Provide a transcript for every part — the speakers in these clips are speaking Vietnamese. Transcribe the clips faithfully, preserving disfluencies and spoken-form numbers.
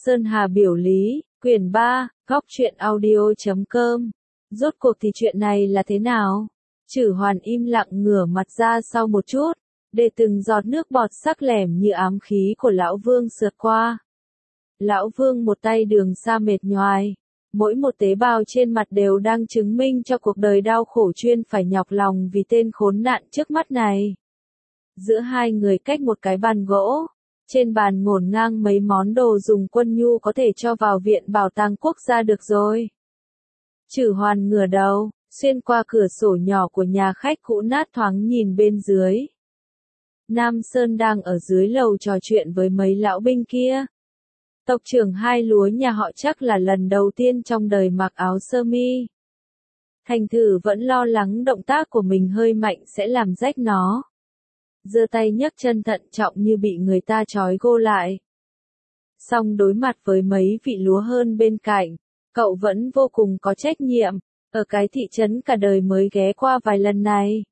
Sơn Hà biểu lý, quyển ba, góc truyện audio chấm com. Rốt cuộc thì chuyện này là thế nào? Chử Hoàn im lặng ngửa mặt ra sau một chút, để từng giọt nước bọt sắc lẻm như ám khí của lão Vương sượt qua. Lão Vương một tay đường xa mệt nhoài, mỗi một tế bào trên mặt đều đang chứng minh cho cuộc đời đau khổ chuyên phải nhọc lòng vì tên khốn nạn trước mắt này. Giữa hai người cách một cái bàn gỗ, trên bàn ngổn ngang mấy món đồ dùng quân nhu có thể cho vào viện bảo tàng quốc gia được rồi. Chử Hoàn ngửa đầu, xuyên qua cửa sổ nhỏ của nhà khách cũ nát thoáng nhìn bên dưới. Nam Sơn đang ở dưới lầu trò chuyện với mấy lão binh kia. Tộc trưởng hai lúa nhà họ chắc là lần đầu tiên trong đời mặc áo sơ mi. Thành thử vẫn lo lắng động tác của mình hơi mạnh sẽ làm rách nó. Giơ tay nhấc chân thận trọng như bị người ta trói gô lại. Song đối mặt với mấy vị lúa hơn bên cạnh, cậu vẫn vô cùng có trách nhiệm, ở cái thị trấn cả đời mới ghé qua vài lần này.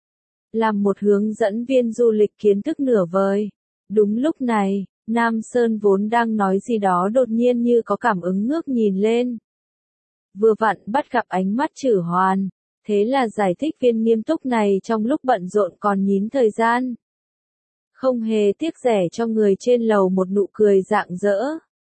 Làm một hướng dẫn viên du lịch kiến thức nửa vời. Đúng lúc này, Nam Sơn vốn đang nói gì đó đột nhiên như có cảm ứng ngước nhìn lên. Vừa vặn bắt gặp ánh mắt Chử Hoàn, thế là giải thích viên nghiêm túc này trong lúc bận rộn còn nhín thời gian. Không hề tiếc rẻ cho người trên lầu một nụ cười rạng rỡ.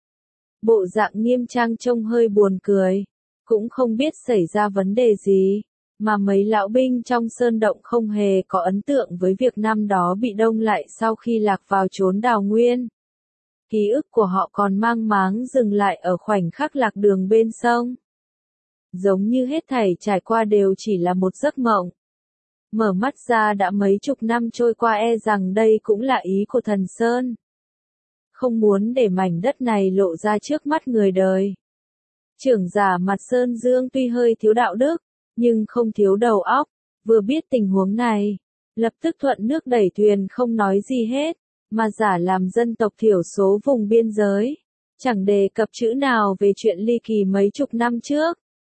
Bộ dạng nghiêm trang trông hơi buồn cười, cũng không biết xảy ra vấn đề gì, mà mấy lão binh trong sơn động không hề có ấn tượng với việc năm đó bị đông lại sau khi lạc vào chốn đào nguyên. Ký ức của họ còn mang máng dừng lại ở khoảnh khắc lạc đường bên sông. Giống như hết thảy trải qua đều chỉ là một giấc mộng. Mở mắt ra đã mấy chục năm trôi qua, e rằng đây cũng là ý của Thần Sơn. Không muốn để mảnh đất này lộ ra trước mắt người đời. Trưởng giả mặt Sơn Dương tuy hơi thiếu đạo đức, nhưng không thiếu đầu óc, vừa biết tình huống này, lập tức thuận nước đẩy thuyền không nói gì hết, mà giả làm dân tộc thiểu số vùng biên giới, chẳng đề cập chữ nào về chuyện ly kỳ mấy chục năm trước.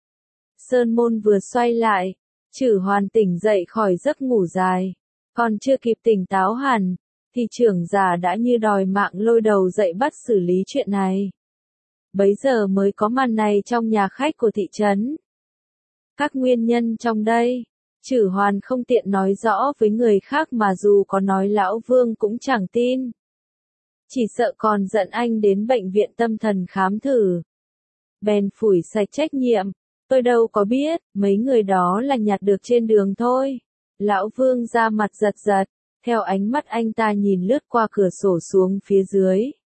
Sơn môn vừa xoay lại, Chử Hoàn tỉnh dậy khỏi giấc ngủ dài, còn chưa kịp tỉnh táo hẳn, thì trưởng giả đã như đòi mạng lôi đầu dậy bắt xử lý chuyện này. Bấy giờ mới có màn này trong nhà khách của thị trấn. Các nguyên nhân trong đây, Chử Hoàn không tiện nói rõ với người khác, mà dù có nói lão Vương cũng chẳng tin. Chỉ sợ còn dẫn anh đến bệnh viện tâm thần khám thử. Bèn phủi sạch trách nhiệm, tôi đâu có biết, mấy người đó là nhặt được trên đường thôi. Lão Vương ra mặt giật giật, theo ánh mắt anh ta nhìn lướt qua cửa sổ xuống phía dưới.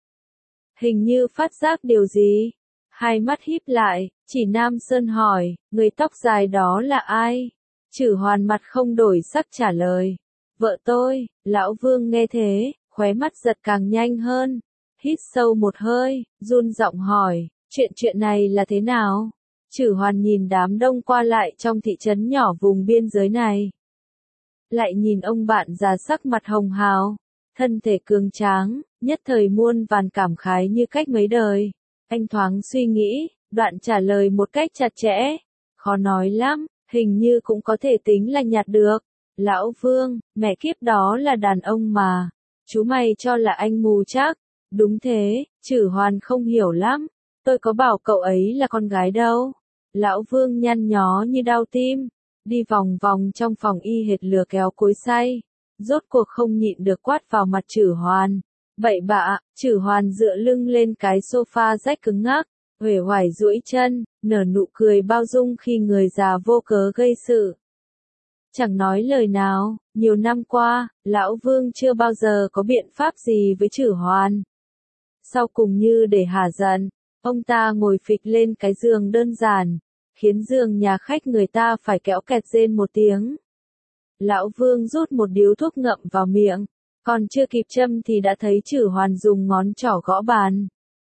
Hình như phát giác điều gì. Hai mắt híp lại, chỉ Nam Sơn hỏi, người tóc dài đó là ai? Chử Hoàn mặt không đổi sắc trả lời, vợ tôi. Lão Vương nghe thế, khóe mắt giật càng nhanh hơn, hít sâu một hơi, run giọng hỏi, chuyện chuyện này là thế nào? Chử Hoàn nhìn đám đông qua lại trong thị trấn nhỏ vùng biên giới này. Lại nhìn ông bạn già sắc mặt hồng hào, thân thể cường tráng, nhất thời muôn vàn cảm khái như cách mấy đời. Anh thoáng suy nghĩ, đoạn trả lời một cách chặt chẽ, khó nói lắm, hình như cũng có thể tính là nhặt được. Lão Vương, mẹ kiếp đó là đàn ông mà, chú mày cho là anh mù chắc. Đúng thế, Chử Hoàn không hiểu lắm, tôi có bảo cậu ấy là con gái đâu. Lão Vương nhăn nhó như đau tim, đi vòng vòng trong phòng y hệt lừa kéo cối xay, rốt cuộc không nhịn được quát vào mặt Chử Hoàn. Bậy bạ. Chử Hoàn dựa lưng lên cái sofa rách cứng ngắc, uể oải duỗi chân, nở nụ cười bao dung khi người già vô cớ gây sự. Chẳng nói lời nào, nhiều năm qua, lão Vương chưa bao giờ có biện pháp gì với Chử Hoàn. Sau cùng như để hả giận, ông ta ngồi phịch lên cái giường đơn giản, khiến giường nhà khách người ta phải kéo kẹt rên một tiếng. Lão Vương rút một điếu thuốc ngậm vào miệng, còn chưa kịp châm thì đã thấy Chử Hoàn dùng ngón trỏ gõ bàn.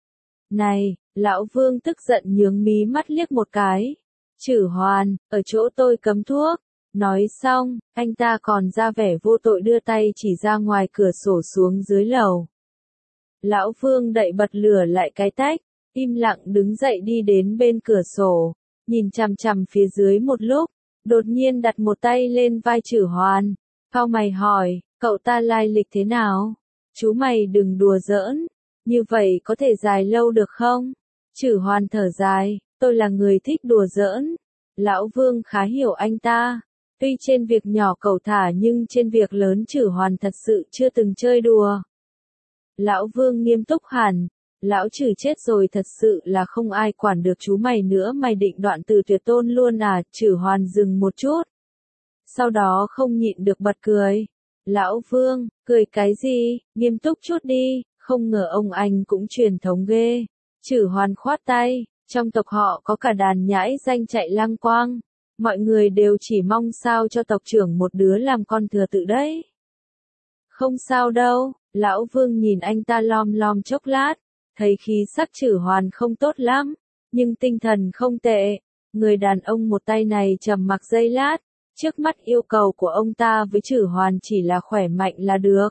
Này, lão Vương tức giận nhướng mí mắt liếc một cái. Chử Hoàn, ở chỗ tôi cấm thuốc. Nói xong, anh ta còn ra vẻ vô tội đưa tay chỉ ra ngoài cửa sổ xuống dưới lầu. Lão Vương đậy bật lửa lại cái tách, im lặng đứng dậy đi đến bên cửa sổ, nhìn chằm chằm phía dưới một lúc, đột nhiên đặt một tay lên vai Chử Hoàn, cau mày hỏi, cậu ta lai lịch thế nào? Chú mày đừng đùa giỡn, Như vậy có thể dài lâu được không? Chử Hoàn thở dài, tôi là người thích đùa giỡn. Lão Vương khá hiểu anh ta. Tuy trên việc nhỏ cẩu thả nhưng trên việc lớn Chử Hoàn thật sự chưa từng chơi đùa. Lão Vương nghiêm túc hẳn. Lão Chử chết rồi thật sự là không ai quản được chú mày nữa, mày định đoạn từ tuyệt tôn luôn à? Chử Hoàn dừng một chút. Sau đó không nhịn được bật cười. Lão Vương, cười cái gì, nghiêm túc chút đi, không ngờ ông anh cũng truyền thống ghê. Chử Hoàn khoát tay, trong tộc họ có cả đàn nhãi danh chạy lăng quang. Mọi người đều chỉ mong sao cho tộc trưởng một đứa làm con thừa tự đấy. Không sao đâu, Lão Vương nhìn anh ta lom lom chốc lát, thấy khí sắc Chử Hoàn không tốt lắm, nhưng tinh thần không tệ. Người đàn ông một tay này trầm mặc giây lát, trước mắt yêu cầu của ông ta với Chử Hoàn chỉ là khỏe mạnh là được.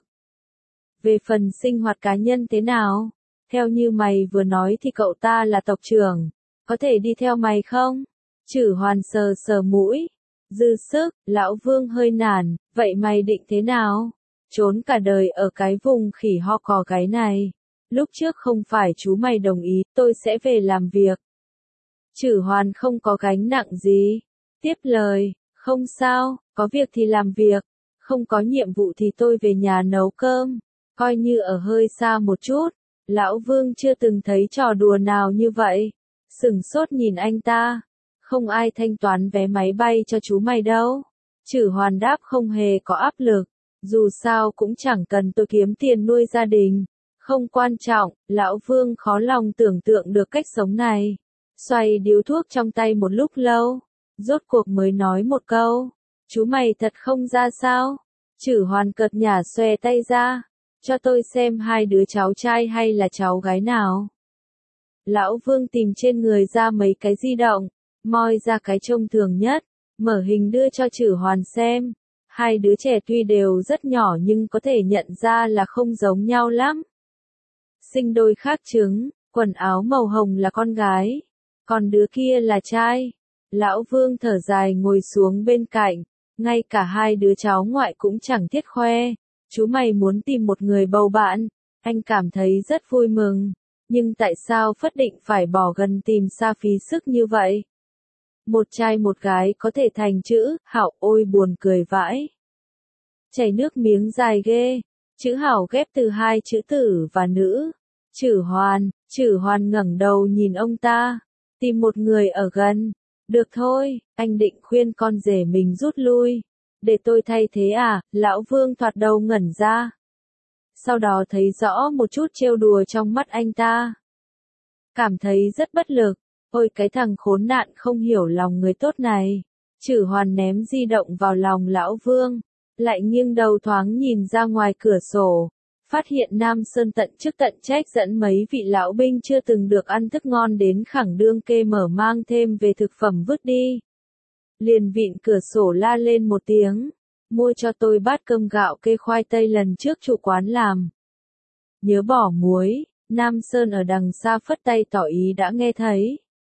Về phần sinh hoạt cá nhân thế nào? Theo như mày vừa nói thì cậu ta là tộc trưởng, có thể đi theo mày không? Chử Hoàn sờ sờ mũi, dư sức. Lão Vương hơi nản, vậy mày định thế nào? Trốn cả đời ở cái vùng khỉ ho cò gáy này. Lúc trước không phải chú mày đồng ý, tôi sẽ về làm việc. Chử Hoàn không có gánh nặng gì. Tiếp lời, không sao, có việc thì làm việc, không có nhiệm vụ thì tôi về nhà nấu cơm, coi như ở hơi xa một chút. Lão Vương chưa từng thấy trò đùa nào như vậy, sửng sốt nhìn anh ta. Không ai thanh toán vé máy bay cho chú mày đâu. Chử Hoàn đáp không hề có áp lực, dù sao cũng chẳng cần tôi kiếm tiền nuôi gia đình. Không quan trọng. Lão Vương khó lòng tưởng tượng được cách sống này. Xoay điếu thuốc trong tay một lúc lâu, rốt cuộc mới nói một câu, chú mày thật không ra sao? Chử Hoàn cợt nhả xòe tay ra, cho tôi xem hai đứa cháu trai hay là cháu gái nào. Lão Vương tìm trên người ra mấy cái di động, moi ra cái trông thường nhất, mở hình đưa cho Chử Hoàn xem. Hai đứa trẻ tuy đều rất nhỏ nhưng có thể nhận ra là không giống nhau lắm. Sinh đôi khác trứng, quần áo màu hồng là con gái, còn đứa kia là trai. Lão Vương thở dài ngồi xuống bên cạnh, ngay cả hai đứa cháu ngoại cũng chẳng thiết khoe. Chú mày muốn tìm một người bầu bạn, anh cảm thấy rất vui mừng, nhưng tại sao Phất Định phải bỏ gần tìm xa phí sức như vậy? Một trai một gái có thể thành chữ Hảo, ôi buồn cười vãi. Chảy nước miếng dài ghê, chữ Hảo ghép từ hai chữ tử và nữ. Chử Hoàn, Chử Hoàn ngẩng đầu nhìn ông ta, tìm một người ở gần. Được thôi, anh định khuyên con rể mình rút lui. Để tôi thay thế à? Lão Vương thoạt đầu ngẩn ra. Sau đó thấy rõ một chút trêu đùa trong mắt anh ta. Cảm thấy rất bất lực. Ôi cái thằng khốn nạn không hiểu lòng người tốt này. Chử Hoàn ném di động vào lòng Lão Vương, lại nghiêng đầu thoáng nhìn ra ngoài cửa sổ. Phát hiện Nam Sơn tận chức tận trách dẫn mấy vị lão binh chưa từng được ăn thức ngon đến khẳng đương kê mở mang thêm về thực phẩm vứt đi. Liền vịn cửa sổ la lên một tiếng, mua cho tôi bát cơm gạo kê khoai tây lần trước chủ quán làm. Nhớ bỏ muối. Nam Sơn ở đằng xa phất tay tỏ ý đã nghe thấy.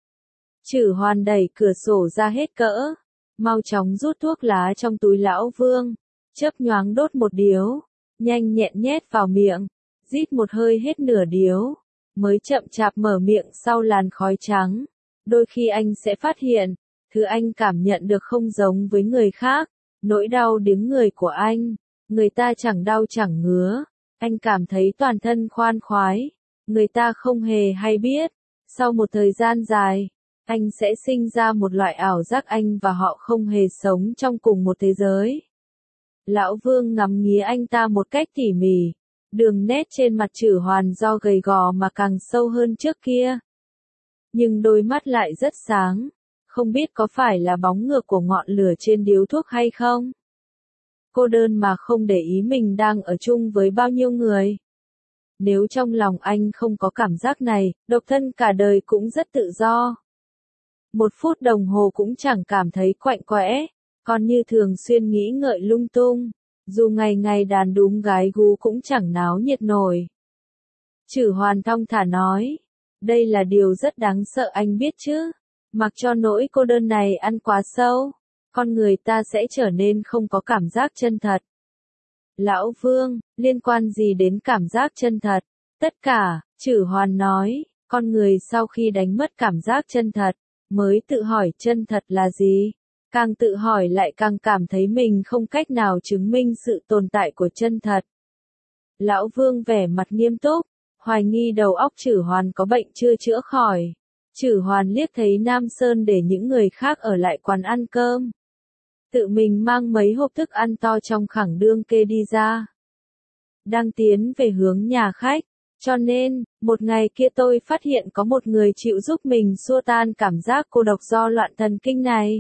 Chử Hoàn đẩy cửa sổ ra hết cỡ, mau chóng rút thuốc lá trong túi Lão Vương, chớp nhoáng đốt một điếu, nhanh nhẹn nhét vào miệng, rít một hơi hết nửa điếu, mới chậm chạp mở miệng sau làn khói trắng. Đôi khi anh sẽ phát hiện, thứ anh cảm nhận được không giống với người khác, nỗi đau điếng người của anh, người ta chẳng đau chẳng ngứa, anh cảm thấy toàn thân khoan khoái, người ta không hề hay biết. Sau một thời gian dài, anh sẽ sinh ra một loại ảo giác anh và họ không hề sống trong cùng một thế giới. Lão Vương ngắm nghía anh ta một cách tỉ mỉ, đường nét trên mặt Chử Hoàn do gầy gò mà càng sâu hơn trước kia. Nhưng đôi mắt lại rất sáng, không biết có phải là bóng ngược của ngọn lửa trên điếu thuốc hay không? Cô đơn mà không để ý mình đang ở chung với bao nhiêu người. Nếu trong lòng anh không có cảm giác này, độc thân cả đời cũng rất tự do. Một phút đồng hồ cũng chẳng cảm thấy quạnh quẽ, còn như thường xuyên nghĩ ngợi lung tung, dù ngày ngày đàn đúng gái gú cũng chẳng náo nhiệt nổi. Chử Hoàn thong thả nói, đây là điều rất đáng sợ anh biết chứ, mặc cho nỗi cô đơn này ăn quá sâu, con người ta sẽ trở nên không có cảm giác chân thật. Lão Vương, liên quan gì đến cảm giác chân thật? tất cả, Chử Hoàn nói, con người sau khi đánh mất cảm giác chân thật, mới tự hỏi chân thật là gì. Càng tự hỏi lại càng cảm thấy mình không cách nào chứng minh sự tồn tại của chân thật. Lão Vương vẻ mặt nghiêm túc, hoài nghi đầu óc Chử Hoàn có bệnh chưa chữa khỏi. Chử Hoàn liếc thấy Nam Sơn để những người khác ở lại quán ăn cơm. Tự mình mang mấy hộp thức ăn to trong khẳng đương kê đi ra. Đang tiến về hướng nhà khách, cho nên, một ngày kia tôi phát hiện có một người chịu giúp mình xua tan cảm giác cô độc do loạn thần kinh này.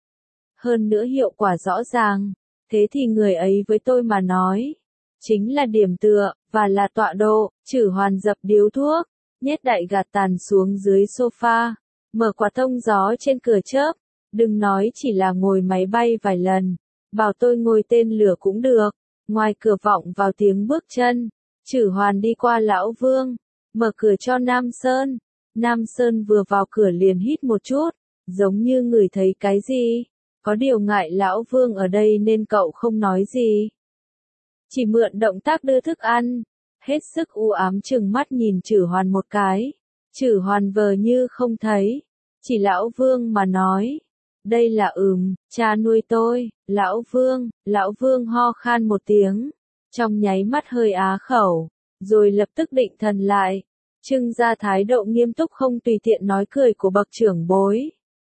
Hơn nữa hiệu quả rõ ràng, thế thì người ấy với tôi mà nói, chính là điểm tựa, và là tọa độ. Chử Hoàn dập điếu thuốc, nhét đại gạt tàn xuống dưới sofa, mở quạt thông gió trên cửa chớp, đừng nói chỉ là ngồi máy bay vài lần, bảo tôi ngồi tên lửa cũng được. Ngoài cửa vọng vào tiếng bước chân, Chử Hoàn đi qua Lão Vương, mở cửa cho Nam Sơn. Nam Sơn vừa vào cửa liền hít một chút, giống như ngửi thấy cái gì. Có điều ngại Lão Vương ở đây nên cậu không nói gì. Chỉ mượn động tác đưa thức ăn, hết sức u ám chừng mắt nhìn Chử Hoàn một cái. Chử Hoàn vờ như không thấy, chỉ Lão Vương mà nói. Đây là ừm, cha nuôi tôi. Lão Vương, Lão Vương ho khan một tiếng, trong nháy mắt hơi á khẩu, rồi lập tức định thần lại, trưng ra thái độ nghiêm túc không tùy tiện nói cười của bậc trưởng bối.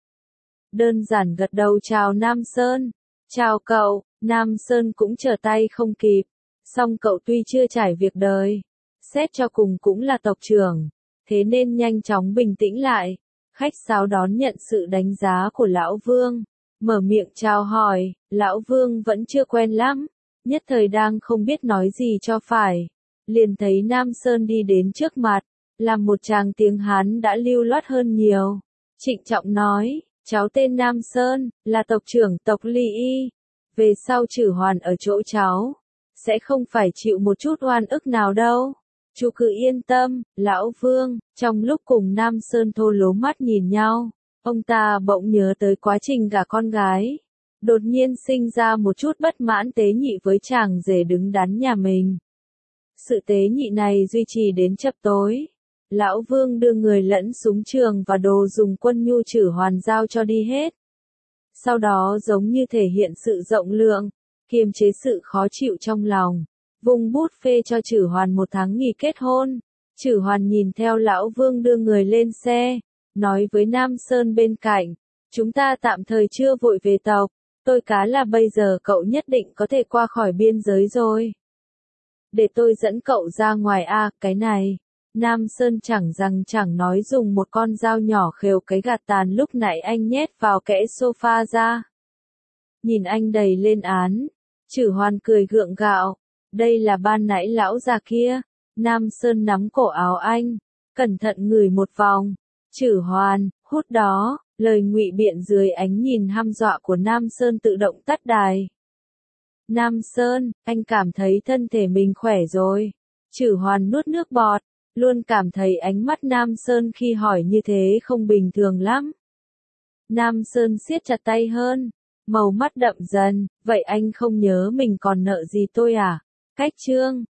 Đơn giản gật đầu chào Nam Sơn. Chào cậu. Nam Sơn cũng trở tay không kịp, song cậu tuy chưa trải việc đời, xét cho cùng cũng là tộc trưởng, thế nên nhanh chóng bình tĩnh lại, khách sáo đón nhận sự đánh giá của Lão Vương, mở miệng chào hỏi. Lão Vương vẫn chưa quen lắm, nhất thời đang không biết nói gì cho phải, liền thấy Nam Sơn đi đến trước mặt, làm một tràng tiếng Hán đã lưu loát hơn nhiều, trịnh trọng nói, cháu tên Nam Sơn, là tộc trưởng tộc Ly Y, về sau Chử Hoàn ở chỗ cháu, sẽ không phải chịu một chút oan ức nào đâu. Chú cứ yên tâm. Lão Vương, trong lúc cùng Nam Sơn thô lố mắt nhìn nhau, ông ta bỗng nhớ tới quá trình gả con gái. Đột nhiên sinh ra một chút bất mãn tế nhị với chàng rể đứng đắn nhà mình. Sự tế nhị này duy trì đến chập tối. Lão Vương đưa người lẫn súng trường và đồ dùng quân nhu Chử Hoàn giao cho đi hết. Sau đó giống như thể hiện sự rộng lượng, kiềm chế sự khó chịu trong lòng. Vùng bút phê cho Chử Hoàn một tháng nghỉ kết hôn. Chử Hoàn nhìn theo Lão Vương đưa người lên xe, nói với Nam Sơn bên cạnh, chúng ta tạm thời chưa vội về tộc, tôi cá là bây giờ cậu nhất định có thể qua khỏi biên giới rồi. Để tôi dẫn cậu ra ngoài a, cái này. Nam Sơn chẳng rằng chẳng nói dùng một con dao nhỏ khều cái gạt tàn lúc nãy anh nhét vào kẽ sofa ra. Nhìn anh đầy lên án, Chử Hoàn cười gượng gạo. Đây là ban nãy lão già kia. Nam Sơn nắm cổ áo anh, cẩn thận ngửi một vòng. Chử Hoàn, hút đó. Lời ngụy biện dưới ánh nhìn hăm dọa của Nam Sơn tự động tắt đài. Nam Sơn, anh cảm thấy thân thể mình khỏe rồi. Chử Hoàn nuốt nước bọt, luôn cảm thấy ánh mắt Nam Sơn khi hỏi như thế không bình thường lắm. Nam Sơn siết chặt tay hơn, màu mắt đậm dần, vậy anh không nhớ mình còn nợ gì tôi à? Cách chương